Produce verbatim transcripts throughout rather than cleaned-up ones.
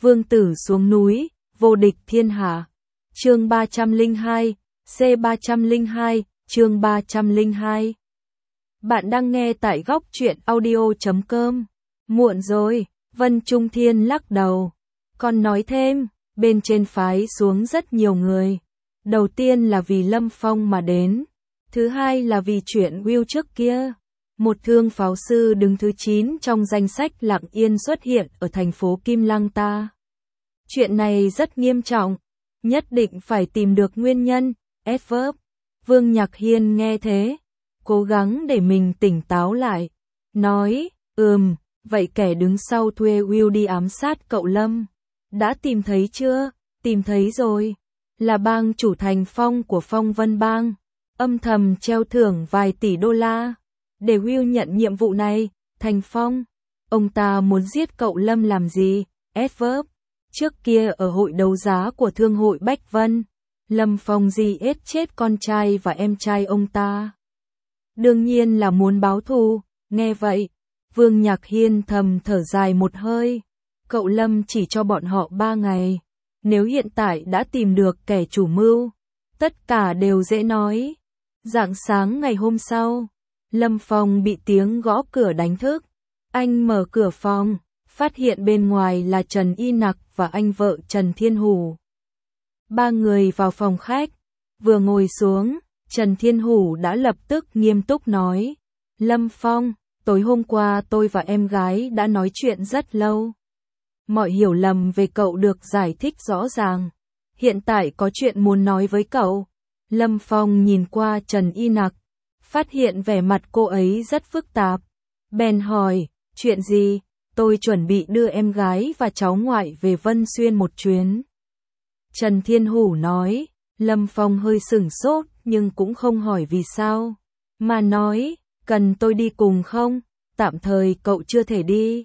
vương tử xuống núi, vô địch thiên hạ. Chương ba trăm lẻ hai, C ba trăm lẻ hai, chương ba trăm lẻ hai. Bạn đang nghe tại góc truyện audio chấm com. Muộn rồi, Vân Trung Thiên lắc đầu. Còn nói thêm, bên trên phái xuống rất nhiều người. Đầu tiên là vì Lâm Phong mà đến. Thứ hai là vì chuyện Will trước kia. Một thương pháo sư đứng thứ chín trong danh sách lặng yên xuất hiện ở thành phố Kim Lăng ta. Chuyện này rất nghiêm trọng, nhất định phải tìm được nguyên nhân. Adverb. Vương Nhạc Hiên nghe thế, cố gắng để mình tỉnh táo lại. Nói, ừm, vậy kẻ đứng sau thuê Will đi ám sát cậu Lâm. Đã tìm thấy chưa? Tìm thấy rồi. Là bang chủ Thành Phong của Phong Vân Bang. Âm thầm treo thưởng vài tỷ đô la. Để Will nhận nhiệm vụ này, Thành Phong. Ông ta muốn giết cậu Lâm làm gì? Adverb. Trước kia ở hội đấu giá của Thương hội Bách Vân, Lâm Phong di ết chết con trai và em trai ông ta. Đương nhiên là muốn báo thù. Nghe vậy, Vương Nhạc Hiên thầm thở dài một hơi. Cậu Lâm chỉ cho bọn họ ba ngày. Nếu hiện tại đã tìm được kẻ chủ mưu, tất cả đều dễ nói. Rạng sáng ngày hôm sau, Lâm Phong bị tiếng gõ cửa đánh thức. Anh mở cửa phòng, phát hiện bên ngoài là Trần Y Nặc và anh vợ Trần Thiên Hủ. Ba người vào phòng khách, vừa ngồi xuống, Trần Thiên Hủ đã lập tức nghiêm túc nói. Lâm Phong, tối hôm qua tôi và em gái đã nói chuyện rất lâu. Mọi hiểu lầm về cậu được giải thích rõ ràng. Hiện tại có chuyện muốn nói với cậu. Lâm Phong nhìn qua Trần Y Nặc, phát hiện vẻ mặt cô ấy rất phức tạp. Bèn hỏi, chuyện gì? Tôi chuẩn bị đưa em gái và cháu ngoại về Vân Xuyên một chuyến. Trần Thiên Hủ nói. Lâm Phong hơi sửng sốt nhưng cũng không hỏi vì sao. Mà nói, cần tôi đi cùng không? Tạm thời cậu chưa thể đi.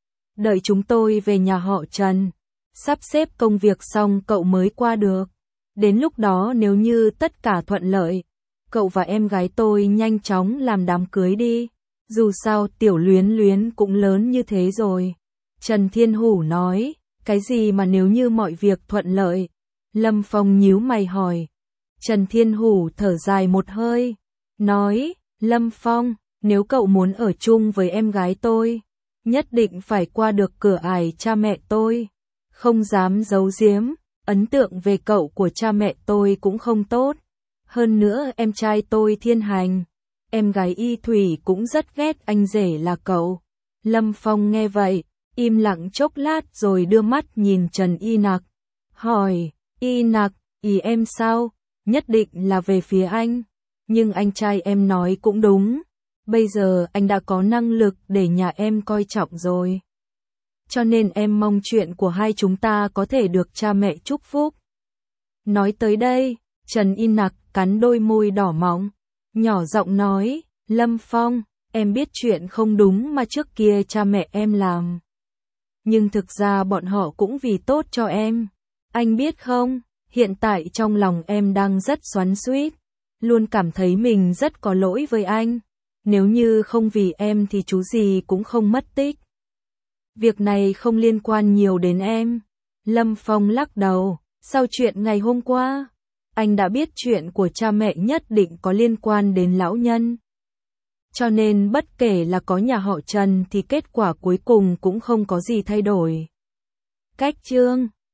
Đợi chúng tôi về nhà họ Trần, sắp xếp công việc xong cậu mới qua được. Đến lúc đó nếu như tất cả thuận lợi, cậu và em gái tôi nhanh chóng làm đám cưới đi. Dù sao Tiểu Luyến Luyến cũng lớn như thế rồi. Trần Thiên Hủ nói, cái gì mà nếu như mọi việc thuận lợi? Lâm Phong nhíu mày hỏi. Trần Thiên Hủ thở dài một hơi, nói, Lâm Phong, nếu cậu muốn ở chung với em gái tôi, nhất định phải qua được cửa ải cha mẹ tôi. Không dám giấu giếm, ấn tượng về cậu của cha mẹ tôi cũng không tốt. Hơn nữa em trai tôi Thiên Hành, em gái Y Thủy cũng rất ghét anh rể là cậu. Lâm Phong nghe vậy, im lặng chốc lát rồi đưa mắt nhìn Trần Y Nặc. Hỏi, Y Nặc, ý em sao? Nhất định là về phía anh. Nhưng anh trai em nói cũng đúng. Bây giờ anh đã có năng lực để nhà em coi trọng rồi. Cho nên em mong chuyện của hai chúng ta có thể được cha mẹ chúc phúc. Nói tới đây, Trần Y Nặc cắn đôi môi đỏ mọng, nhỏ giọng nói, Lâm Phong, em biết chuyện không đúng mà trước kia cha mẹ em làm. Nhưng thực ra bọn họ cũng vì tốt cho em. Anh biết không, hiện tại trong lòng em đang rất xoắn xuýt, luôn cảm thấy mình rất có lỗi với anh. Nếu như không vì em thì chú gì cũng không mất tích. Việc này không liên quan nhiều đến em. Lâm Phong lắc đầu, sau chuyện ngày hôm qua, anh đã biết chuyện của cha mẹ nhất định có liên quan đến lão nhân. Cho nên bất kể là có nhà họ Trần thì kết quả cuối cùng cũng không có gì thay đổi. Cách chương